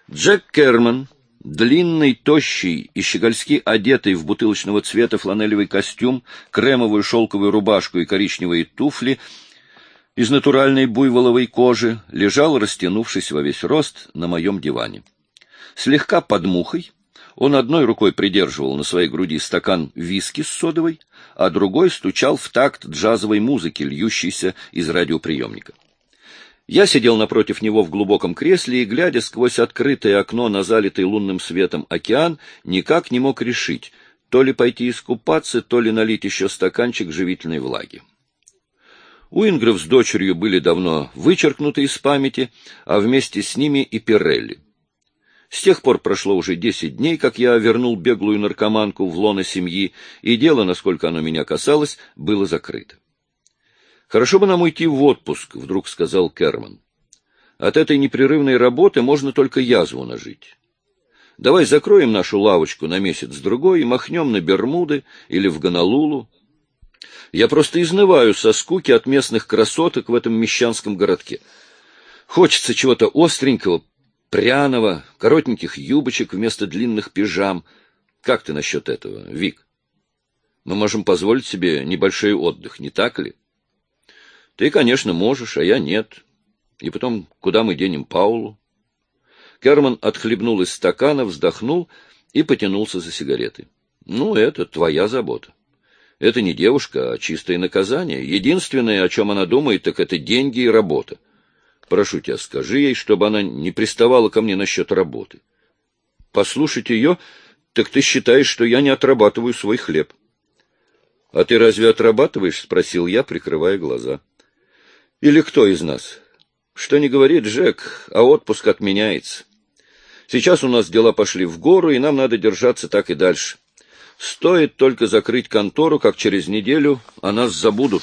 Джек Керман, длинный, тощий и щегольски одетый в бутылочного цвета фланелевый костюм, кремовую шелковую рубашку и коричневые туфли из натуральной буйволовой кожи, лежал, растянувшись во весь рост, на моем диване. Слегка под мухой он одной рукой придерживал на своей груди стакан виски с содовой, а другой стучал в такт джазовой музыки, льющейся из радиоприемника. Я сидел напротив него в глубоком кресле и, глядя сквозь открытое окно на залитый лунным светом океан, никак не мог решить, то ли пойти искупаться, то ли налить еще стаканчик живительной влаги. Уингров с дочерью были давно вычеркнуты из памяти, а вместе с ними и Пирелли. С тех пор прошло уже 10 дней, как я вернул беглую наркоманку в лоно семьи, и дело, насколько оно меня касалось, было закрыто. «Хорошо бы нам уйти в отпуск», — вдруг сказал Керман. «От этой непрерывной работы можно только язву нажить. Давай закроем нашу лавочку на месяц-другой и махнем на Бермуды или в Гонолулу. Я просто изнываю со скуки от местных красоток в этом мещанском городке. Хочется чего-то остренького, пряного, коротеньких юбочек вместо длинных пижам. Как ты насчет этого, Вик? Мы можем позволить себе небольшой отдых, не так ли? Ты, конечно, можешь, а я нет. И потом, куда мы денем Паулу?» Керман отхлебнул из стакана, вздохнул и потянулся за сигаретой. «Ну, это твоя забота. Это не девушка, а чистое наказание. Единственное, о чем она думает, так это деньги и работа. Прошу тебя, скажи ей, чтобы она не приставала ко мне насчет работы. Послушать ее, так ты считаешь, что я не отрабатываю свой хлеб». «А ты разве отрабатываешь?» — спросил я, прикрывая глаза. «Или кто из нас? Что не говорит Джек, а отпуск отменяется. Сейчас у нас дела пошли в гору, и нам надо держаться так и дальше. Стоит только закрыть контору, как через неделю о нас забудут».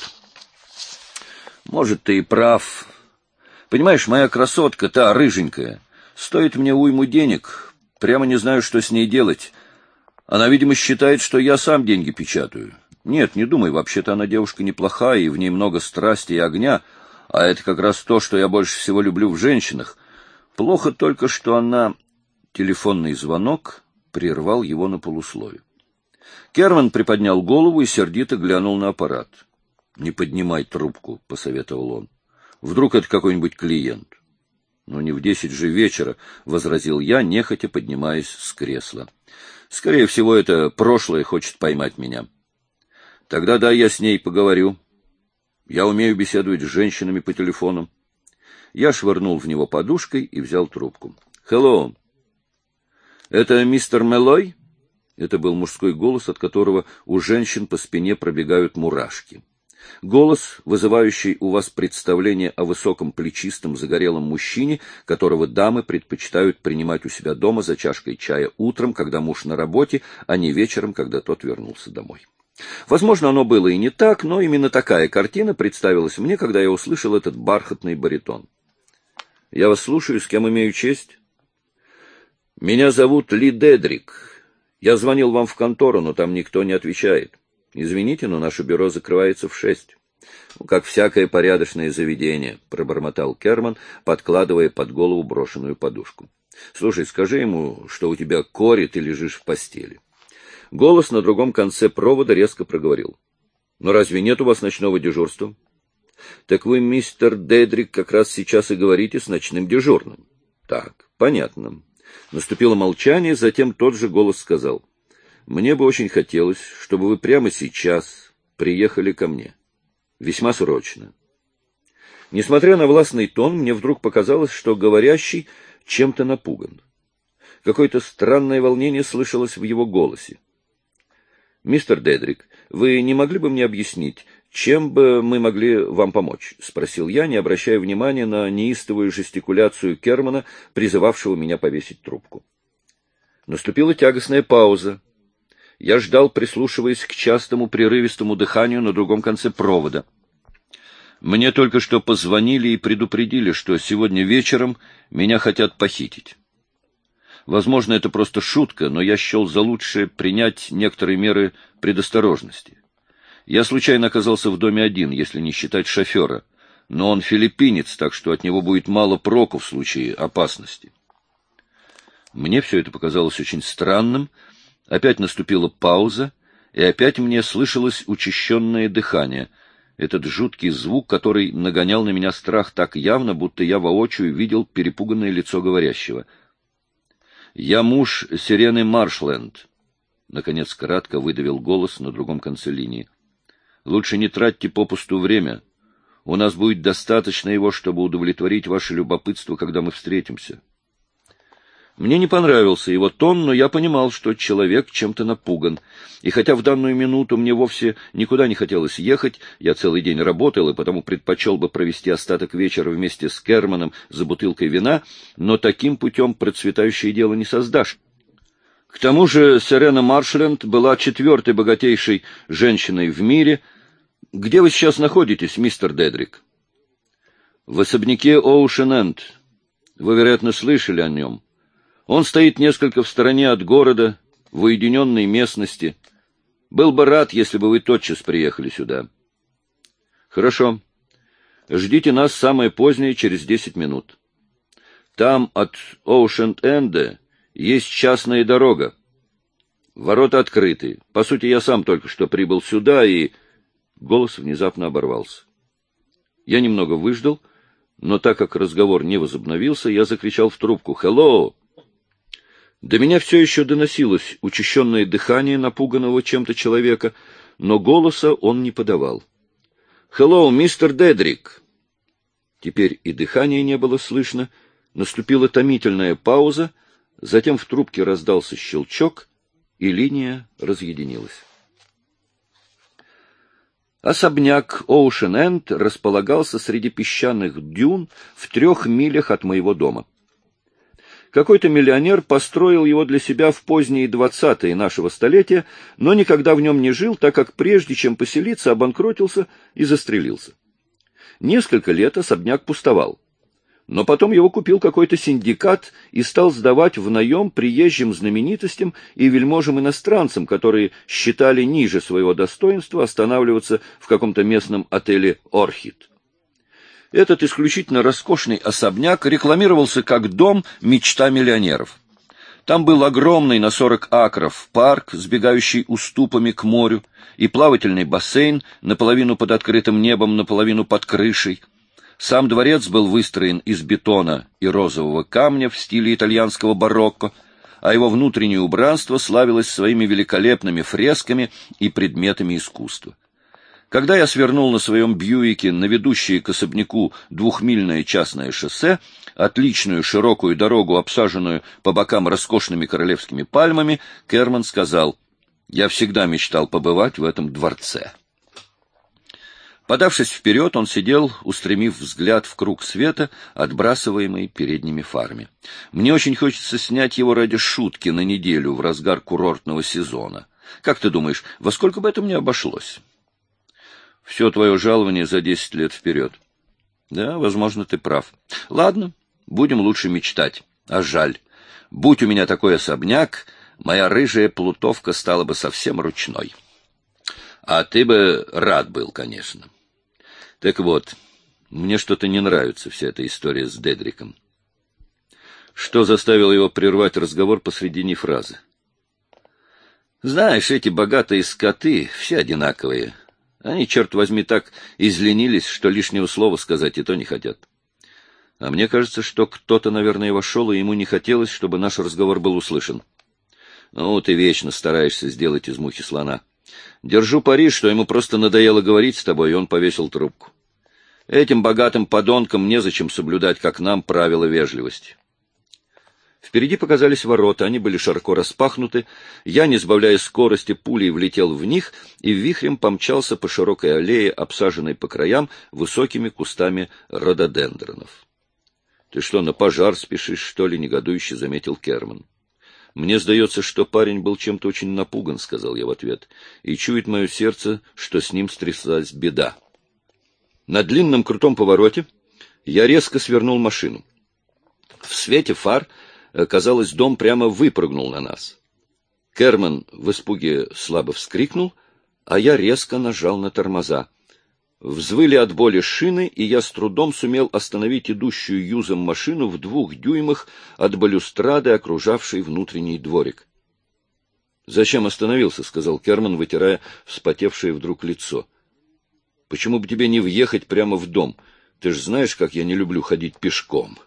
«Может, ты и прав. Понимаешь, моя красотка, та рыженькая, стоит мне уйму денег. Прямо не знаю, что с ней делать. Она, видимо, считает, что я сам деньги печатаю. Нет, не думай, вообще-то она девушка неплохая, и в ней много страсти и огня, а это как раз то, что я больше всего люблю в женщинах. Плохо только, что она...» Телефонный звонок прервал его на полуслове. Керман приподнял голову и сердито глянул на аппарат. «Не поднимай трубку», — посоветовал он. «Вдруг это какой-нибудь клиент?» «Ну, не в 10 же вечера», — возразил я, нехотя поднимаясь с кресла. «Скорее всего, это прошлое хочет поймать меня». «Тогда да, я с ней поговорю. Я умею беседовать с женщинами по телефону». Я швырнул в него подушкой и взял трубку. «Hello. Это мистер Мэллой?» Это был мужской голос, от которого у женщин по спине пробегают мурашки. Голос, вызывающий у вас представление о высоком плечистом загорелом мужчине, которого дамы предпочитают принимать у себя дома за чашкой чая утром, когда муж на работе, а не вечером, когда тот вернулся домой. Возможно, оно было и не так, но именно такая картина представилась мне, когда я услышал этот бархатный баритон. «Я вас слушаю, с кем имею честь?» «Меня зовут Ли Дедрик. Я звонил вам в контору, но там никто не отвечает. Извините, но наше бюро закрывается в 6. «Как всякое порядочное заведение», — пробормотал Керман, подкладывая под голову брошенную подушку. «Слушай, скажи ему, что у тебя кори, ты лежишь в постели». Голос на другом конце провода резко проговорил. «Но разве нет у вас ночного дежурства?» «Так вы, мистер Дедрик, как раз сейчас и говорите с ночным дежурным». «Так, понятно». Наступило молчание, затем тот же голос сказал. «Мне бы очень хотелось, чтобы вы прямо сейчас приехали ко мне. Весьма срочно». Несмотря на властный тон, мне вдруг показалось, что говорящий чем-то напуган. Какое-то странное волнение слышалось в его голосе. «Мистер Дедрик, вы не могли бы мне объяснить, чем бы мы могли вам помочь?» — спросил я, не обращая внимания на неистовую жестикуляцию Кермана, призывавшего меня повесить трубку. Наступила тягостная пауза. Я ждал, прислушиваясь к частому прерывистому дыханию на другом конце провода. Мне только что позвонили и предупредили, что сегодня вечером меня хотят похитить. Возможно, это просто шутка, но я счел за лучшее принять некоторые меры предосторожности. Я случайно оказался в доме один, если не считать шофера, но он филиппинец, так что от него будет мало проку в случае опасности. Мне все это показалось очень странным. Опять наступила пауза, и опять мне слышалось учащенное дыхание. Этот жуткий звук, который нагонял на меня страх так явно, будто я воочию видел перепуганное лицо говорящего. «Я муж Сирены Маршленд», — наконец кратко выдавил голос на другом конце линии. «Лучше не тратьте попусту время. У нас будет достаточно его, чтобы удовлетворить ваше любопытство, когда мы встретимся». Мне не понравился его тон, но я понимал, что человек чем-то напуган. И хотя в данную минуту мне вовсе никуда не хотелось ехать, я целый день работал и потому предпочел бы провести остаток вечера вместе с Керманом за бутылкой вина, но таким путем процветающее дело не создашь. К тому же Сирена Маршленд была четвертой богатейшей женщиной в мире. Где вы сейчас находитесь, мистер Дедрик? В особняке Оушен-Энд. Вы, вероятно, слышали о нем. Он стоит несколько в стороне от города, в уединенной местности. Был бы рад, если бы вы тотчас приехали сюда. Хорошо. Ждите нас самое позднее, через 10 минут. Там от Оушен-Энда есть частная дорога. Ворота открыты. По сути, я сам только что прибыл сюда, и... Голос внезапно оборвался. Я немного выждал, но так как разговор не возобновился, я закричал в трубку: «Хеллоу!» До меня все еще доносилось учащенное дыхание напуганного чем-то человека, но голоса он не подавал. «Хеллоу, мистер Дедрик!» Теперь и дыхания не было слышно, наступила томительная пауза, затем в трубке раздался щелчок, и линия разъединилась. Особняк Оушен-Энд располагался среди песчаных дюн в 3 милях от моего дома. Какой-то миллионер построил его для себя в поздние 20-е нашего столетия, но никогда в нем не жил, так как прежде чем поселиться, обанкротился и застрелился. Несколько лет особняк пустовал. Но потом его купил какой-то синдикат и стал сдавать в наем приезжим знаменитостям и вельможам-иностранцам, которые считали ниже своего достоинства останавливаться в каком-то местном отеле «Орхид». Этот исключительно роскошный особняк рекламировался как дом «Мечта миллионеров». Там был огромный на 40 акров парк, сбегающий уступами к морю, и плавательный бассейн, наполовину под открытым небом, наполовину под крышей. Сам дворец был выстроен из бетона и розового камня в стиле итальянского барокко, а его внутреннее убранство славилось своими великолепными фресками и предметами искусства. Когда я свернул на своем Бьюике на ведущее к особняку 2-мильное частное шоссе, отличную широкую дорогу, обсаженную по бокам роскошными королевскими пальмами, Керман сказал: «Я всегда мечтал побывать в этом дворце». Подавшись вперед, он сидел, устремив взгляд в круг света, отбрасываемый передними фарами. «Мне очень хочется снять его ради шутки на неделю в разгар курортного сезона. Как ты думаешь, во сколько бы это мне обошлось?» «Все твое жалование за 10 лет вперед». «Да, возможно, ты прав. Ладно, будем лучше мечтать. А жаль. Будь у меня такой особняк, моя рыжая плутовка стала бы совсем ручной. А ты бы рад был, конечно. Так вот, мне что-то не нравится вся эта история с Дедриком». Что заставило его прервать разговор посредине фразы? «Знаешь, эти богатые скоты все одинаковые. Они, черт возьми, так изленились, что лишнего слова сказать и то не хотят. А мне кажется, что кто-то, наверное, вошел, и ему не хотелось, чтобы наш разговор был услышан. Ну, ты вечно стараешься сделать из мухи слона. Держу пари, что ему просто надоело говорить с тобой, и он повесил трубку. Этим богатым подонкам незачем соблюдать, как нам, правила вежливости». Впереди показались ворота, они были широко распахнуты. Я, не сбавляя скорости, пулей влетел в них и вихрем помчался по широкой аллее, обсаженной по краям высокими кустами рододендронов. — Ты что, на пожар спешишь, что ли? — негодующе заметил Керман. — Мне сдается, что парень был чем-то очень напуган, — сказал я в ответ, — и чует мое сердце, что с ним стряслась беда. На длинном крутом повороте я резко свернул машину. В свете фар, казалось, дом прямо выпрыгнул на нас. Керман в испуге слабо вскрикнул, а я резко нажал на тормоза. Взвыли от боли шины, и я с трудом сумел остановить идущую юзом машину в 2 дюймах от балюстрады, окружавшей внутренний дворик. — Зачем остановился? — сказал Керман, вытирая вспотевшее вдруг лицо. — Почему бы тебе не въехать прямо в дом? Ты ж знаешь, как я не люблю ходить пешком.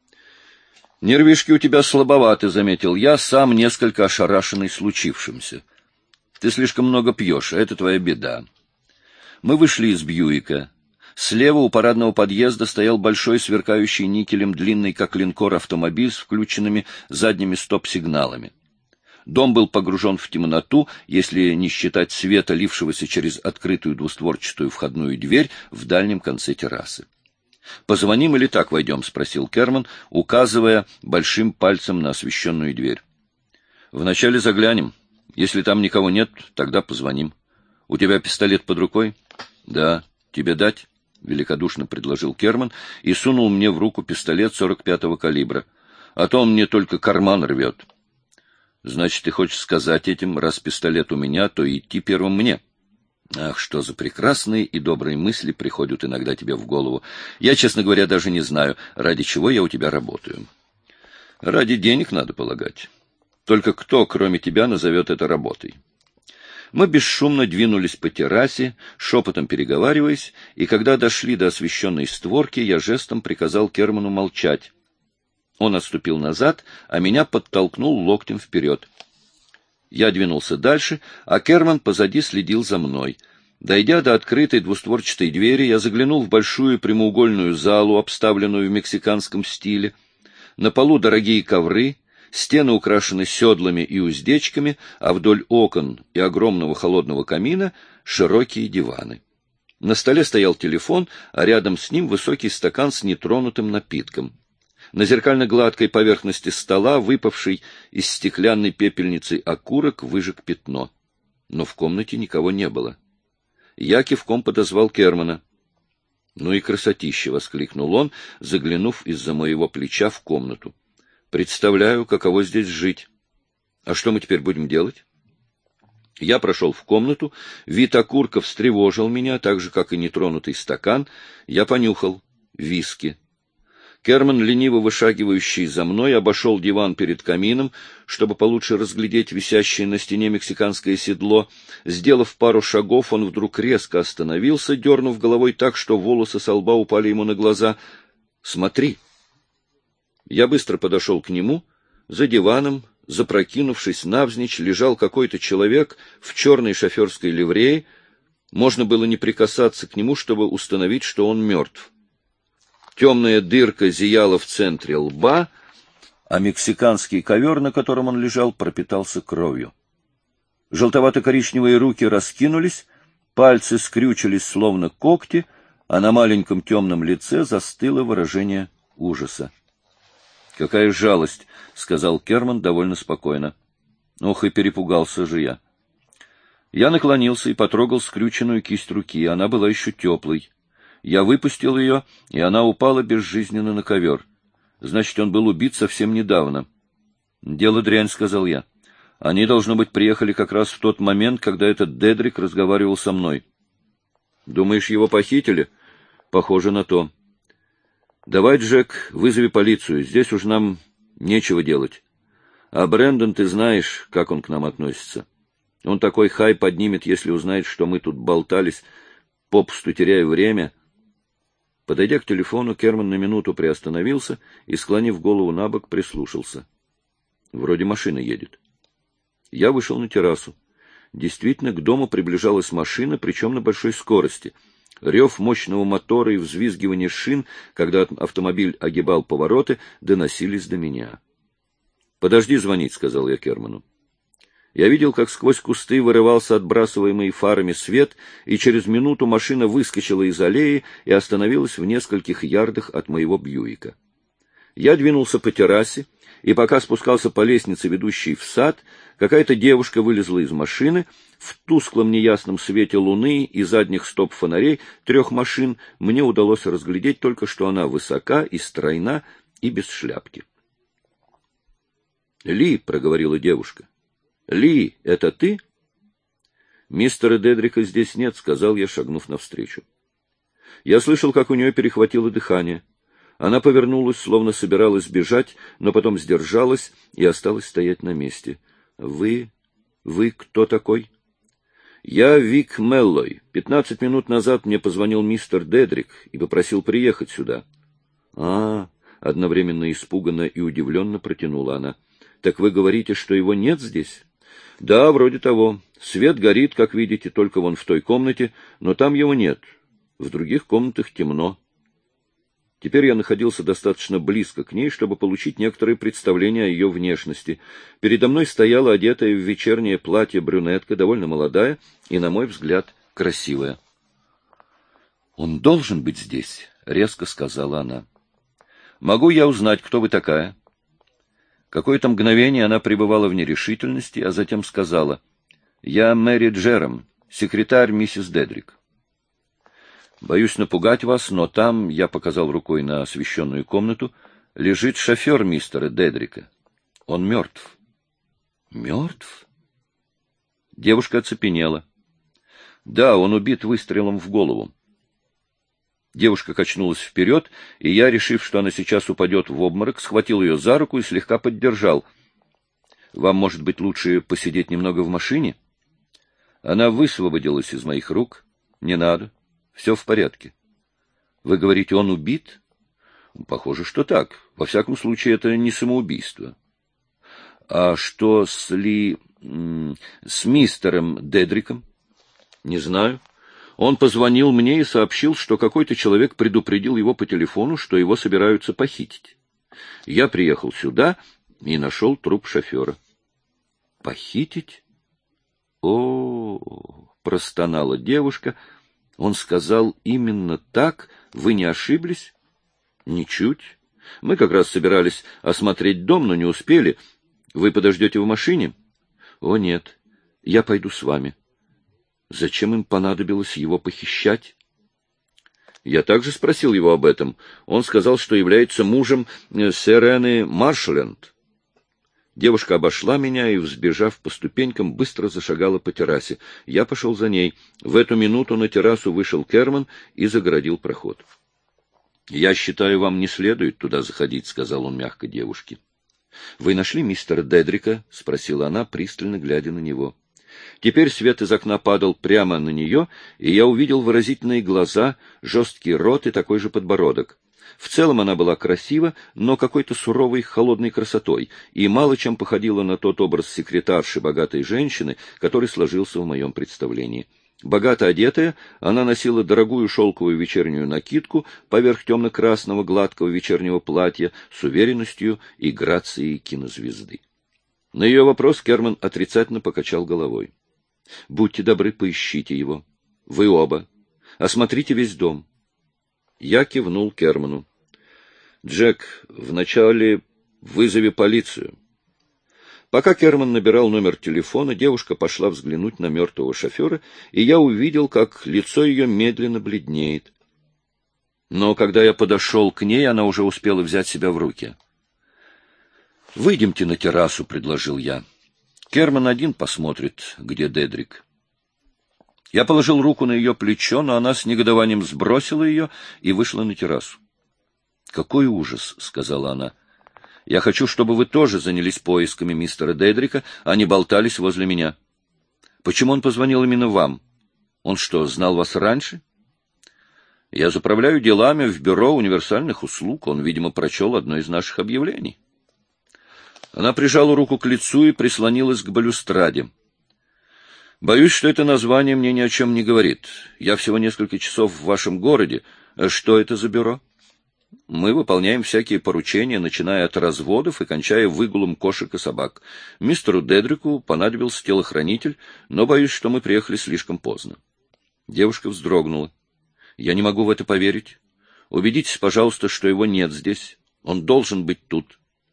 — Нервишки у тебя слабоваты, — заметил я, сам несколько ошарашенный случившимся. — Ты слишком много пьешь, а это твоя беда. Мы вышли из Бьюика. Слева у парадного подъезда стоял большой сверкающий никелем длинный, как линкор, автомобиль с включенными задними стоп-сигналами. Дом был погружен в темноту, если не считать света, лившегося через открытую двустворчатую входную дверь в дальнем конце террасы. — Позвоним или так войдем? — спросил Керман, указывая большим пальцем на освещенную дверь. — Вначале заглянем. Если там никого нет, тогда позвоним. У тебя пистолет под рукой? — Да. Тебе дать? — великодушно предложил Керман и сунул мне в руку пистолет 45-го калибра. А то он мне только карман рвет. — Значит, ты хочешь сказать этим, раз пистолет у меня, то идти первым мне? Ах, что за прекрасные и добрые мысли приходят иногда тебе в голову. Я, честно говоря, даже не знаю, ради чего я у тебя работаю. Ради денег, надо полагать. Только кто, кроме тебя, назовет это работой? Мы бесшумно двинулись по террасе, шепотом переговариваясь, и когда дошли до освещенной створки, я жестом приказал Керману молчать. Он отступил назад, а меня подтолкнул локтем вперед. Я двинулся дальше, а Керман позади следил за мной. Дойдя до открытой двустворчатой двери, я заглянул в большую прямоугольную залу, обставленную в мексиканском стиле. На полу дорогие ковры, стены украшены седлами и уздечками, а вдоль окон и огромного холодного камина широкие диваны. На столе стоял телефон, а рядом с ним высокий стакан с нетронутым напитком. На зеркально-гладкой поверхности стола, выпавший из стеклянной пепельницы окурок, выжег пятно. Но в комнате никого не было. Я кивком подозвал Кермана. — Ну и красотища! — воскликнул он, заглянув из-за моего плеча в комнату. — Представляю, каково здесь жить. А что мы теперь будем делать? Я прошел в комнату. Вид окурка встревожил меня, так же, как и нетронутый стакан. Я понюхал. Виски. Керман, лениво вышагивающий за мной, обошел диван перед камином, чтобы получше разглядеть висящее на стене мексиканское седло. Сделав пару шагов, он вдруг резко остановился, дернув головой так, что волосы со лба упали ему на глаза. «Смотри!» Я быстро подошел к нему. За диваном, запрокинувшись навзничь, лежал какой-то человек в черной шоферской ливрее. Можно было не прикасаться к нему, чтобы установить, что он мертв. Темная дырка зияла в центре лба, а мексиканский ковер, на котором он лежал, пропитался кровью. Желтовато-коричневые руки раскинулись, пальцы скрючились, словно когти, а на маленьком темном лице застыло выражение ужаса. — Какая жалость! — сказал Керман довольно спокойно. Ох, и перепугался же я. Я наклонился и потрогал скрюченную кисть руки. Она была еще теплой. Я выпустил ее, и она упала безжизненно на ковер. Значит, он был убит совсем недавно. — Дело дрянь, — сказал я. Они, должно быть, приехали как раз в тот момент, когда этот Дедрик разговаривал со мной. — Думаешь, его похитили? — Похоже на то. — Давай, Джек, вызови полицию. Здесь уж нам нечего делать. А Брэндон, ты знаешь, как он к нам относится. Он такой хай поднимет, если узнает, что мы тут болтались, попусту теряя время. Подойдя к телефону, Керман на минуту приостановился и, склонив голову набок, прислушался. Вроде машина едет. Я вышел на террасу. Действительно, к дому приближалась машина, причем на большой скорости. Рев мощного мотора и взвизгивание шин, когда автомобиль огибал повороты, доносились до меня. — Подожди звонить, — сказал я Керману. Я видел, как сквозь кусты вырывался отбрасываемый фарами свет, и через минуту машина выскочила из аллеи и остановилась в нескольких ярдах от моего Бьюика. Я двинулся по террасе, и пока спускался по лестнице, ведущей в сад, какая-то девушка вылезла из машины. В тусклом неясном свете луны и задних стоп-фонарей 3 машин мне удалось разглядеть только, что она высока и стройна и без шляпки. — Ли, — проговорила девушка. — Ли, это ты? — Мистера Дедрика здесь нет, — сказал я, шагнув навстречу. Я слышал, как у нее перехватило дыхание. Она повернулась, словно собиралась бежать, но потом сдержалась и осталась стоять на месте. Вы кто такой? Я Вик Меллой. 15 минут назад мне позвонил мистер Дедрик и попросил приехать сюда. Одновременно испуганно и удивленно протянула она. Так вы говорите, что его нет здесь? Да, вроде того. Свет горит, как видите, только вон в той комнате, но там его нет. В других комнатах темно. Теперь я находился достаточно близко к ней, чтобы получить некоторое представление о ее внешности. Передо мной стояла одетая в вечернее платье брюнетка, довольно молодая и, на мой взгляд, красивая. «Он должен быть здесь», — резко сказала она. «Могу я узнать, кто вы такая?» Какое-то мгновение она пребывала в нерешительности, а затем сказала: «Я Мэри Джером, секретарь миссис Дедрик». «Боюсь напугать вас, но там, — я показал рукой на освещенную комнату, — лежит шофер мистера Дедрика. Он мертв». «Мертв?» Девушка оцепенела. «Да, он убит выстрелом в голову». Девушка качнулась вперед, и я, решив, что она сейчас упадет в обморок, схватил ее за руку и слегка поддержал. «Вам, может быть, лучше посидеть немного в машине?» Она высвободилась из моих рук. «Не надо. Все в порядке». «Вы говорите, он убит?» «Похоже, что так. Во всяком случае, это не самоубийство». «А что с мистером Дедриком?» «Не знаю. Он позвонил мне и сообщил, что какой-то человек предупредил его по телефону, что его собираются похитить. Я приехал сюда и нашел труп шофера». «Похитить?» «О-о-о!» — простонала девушка. «Он сказал именно так? Вы не ошиблись?» «Ничуть. Мы как раз собирались осмотреть дом, но не успели. Вы подождете в машине?» «О, нет. Я пойду с вами». Зачем им понадобилось его похищать? Я также спросил его об этом. Он сказал, что является мужем Сирены Маршленд. Девушка обошла меня и, взбежав по ступенькам, быстро зашагала по террасе. Я пошел за ней. В эту минуту на террасу вышел Керман и загородил проход. — Я считаю, вам не следует туда заходить, — сказал он мягко девушке. — Вы нашли мистера Дедрика? — спросила она, пристально глядя на него. Теперь свет из окна падал прямо на нее, и я увидел выразительные глаза, жесткий рот и такой же подбородок. В целом она была красива, но какой-то суровой, холодной красотой, и мало чем походила на тот образ секретарши богатой женщины, который сложился в моем представлении. Богато одетая, она носила дорогую шелковую вечернюю накидку поверх темно-красного гладкого вечернего платья с уверенностью и грацией кинозвезды. На ее вопрос Керман отрицательно покачал головой. — Будьте добры, поищите его. Вы оба. Осмотрите весь дом. Я кивнул Керману. — Джек, вначале вызови полицию. Пока Керман набирал номер телефона, девушка пошла взглянуть на мертвого шофера, и я увидел, как лицо ее медленно бледнеет. Но когда я подошел к ней, она уже успела взять себя в руки. — Выйдемте на террасу, — предложил я. Керман один посмотрит, где Дедрик. Я положил руку на ее плечо, но она с негодованием сбросила ее и вышла на террасу. — Какой ужас, — сказала она. — Я хочу, чтобы вы тоже занялись поисками мистера Дедрика, а не болтались возле меня. Почему он позвонил именно вам? Он что, знал вас раньше? Я заправляю делами в бюро универсальных услуг. Он, видимо, прочел одно из наших объявлений. Она прижала руку к лицу и прислонилась к балюстраде. Боюсь, что это название мне ни о чем не говорит. Я всего несколько часов в вашем городе. Что это за бюро? Мы выполняем всякие поручения, начиная от разводов и кончая выгулом кошек и собак. Мистеру Дедрику понадобился телохранитель, но боюсь, что мы приехали слишком поздно. Девушка вздрогнула. Я не могу в это поверить. Убедитесь, пожалуйста, что его нет здесь. Он должен быть тут.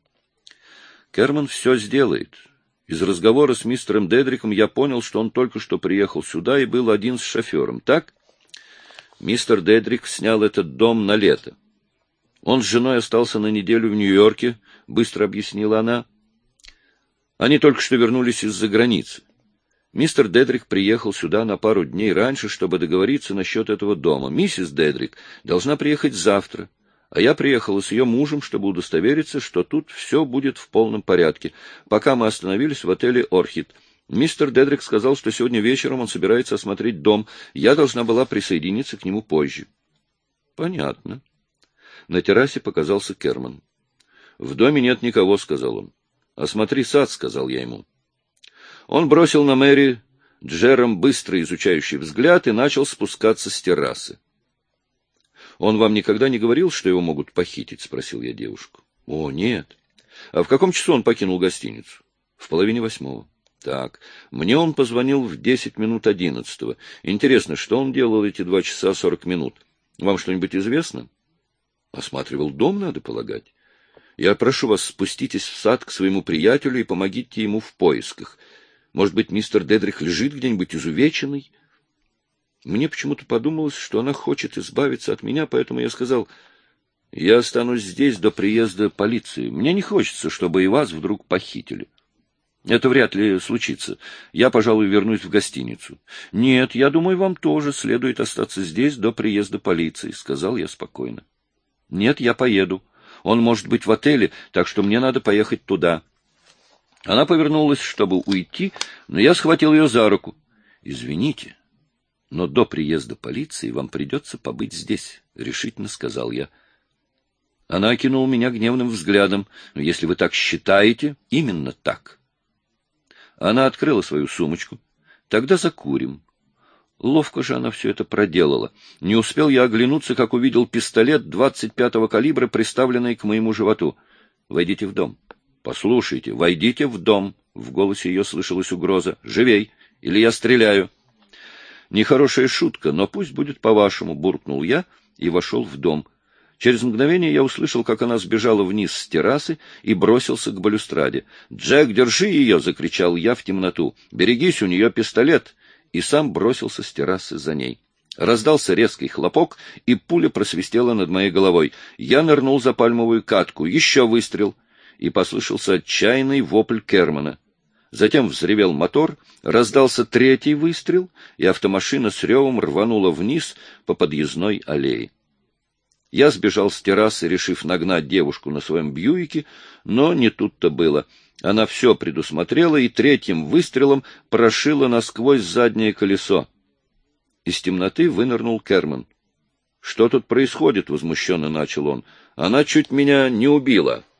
Керман все сделает. Из разговора с мистером Дедриком я понял, что он только что приехал сюда и был один с шофером, так? Мистер Дедрик снял этот дом на лето. Он с женой остался на неделю в Нью-Йорке, быстро объяснила она. Они только что вернулись из-за границы. Мистер Дедрик приехал сюда на пару дней раньше, чтобы договориться насчет этого дома. Миссис Дедрик должна приехать завтра, а я приехала с ее мужем, чтобы удостовериться, что тут все будет в полном порядке, пока мы остановились в отеле «Орхид». Мистер Дедрик сказал, что сегодня вечером он собирается осмотреть дом. Я должна была присоединиться к нему позже. — Понятно. На террасе показался Керман. — В доме нет никого, — сказал он. — Осмотри сад, — сказал я ему. Он бросил на Мэри Джером быстрый изучающий взгляд и начал спускаться с террасы. — Он вам никогда не говорил, что его могут похитить? — спросил я девушку. — О, нет. — А в каком часу он покинул гостиницу? — В 7:30. Так, мне он позвонил в 10:11. Интересно, что он делал эти 2 часа 40 минут? Вам что-нибудь известно? Осматривал дом, надо полагать. Я прошу вас, спуститесь в сад к своему приятелю и помогите ему в поисках. Может быть, мистер Дедрик лежит где-нибудь изувеченный? Мне почему-то подумалось, что она хочет избавиться от меня, поэтому я сказал: я останусь здесь до приезда полиции. Мне не хочется, чтобы и вас вдруг похитили. Это вряд ли случится. Я, пожалуй, вернусь в гостиницу. — Нет, я думаю, вам тоже следует остаться здесь до приезда полиции, — сказал я спокойно. — Нет, я поеду. Он может быть в отеле, так что мне надо поехать туда. Она повернулась, чтобы уйти, но я схватил ее за руку. — Извините, но до приезда полиции вам придется побыть здесь, — решительно сказал я. Она окинула меня гневным взглядом. — Если вы так считаете, именно так. Она открыла свою сумочку. Тогда закурим. Ловко же она все это проделала. Не успел я оглянуться, как увидел пистолет 25-го калибра, приставленный к моему животу. Войдите в дом. Послушайте, войдите в дом. В голосе ее слышалась угроза. Живей, или я стреляю. Нехорошая шутка, но пусть будет по-вашему, буркнул я и вошел в дом. Через мгновение я услышал, как она сбежала вниз с террасы и бросился к балюстраде. «Джек, держи ее!» — закричал я в темноту. «Берегись, у нее пистолет!» И сам бросился с террасы за ней. Раздался резкий хлопок, и пуля просвистела над моей головой. Я нырнул за пальмовую катку. Еще выстрел. И послышался отчаянный вопль Кермана. Затем взревел мотор, раздался третий выстрел, и автомашина с ревом рванула вниз по подъездной аллее. Я сбежал с террасы, решив нагнать девушку на своем Бьюике, но не тут-то было. Она все предусмотрела и третьим выстрелом прошила насквозь заднее колесо. Из темноты вынырнул Керман. — Что тут происходит? — возмущенно начал он. — Она чуть меня не убила.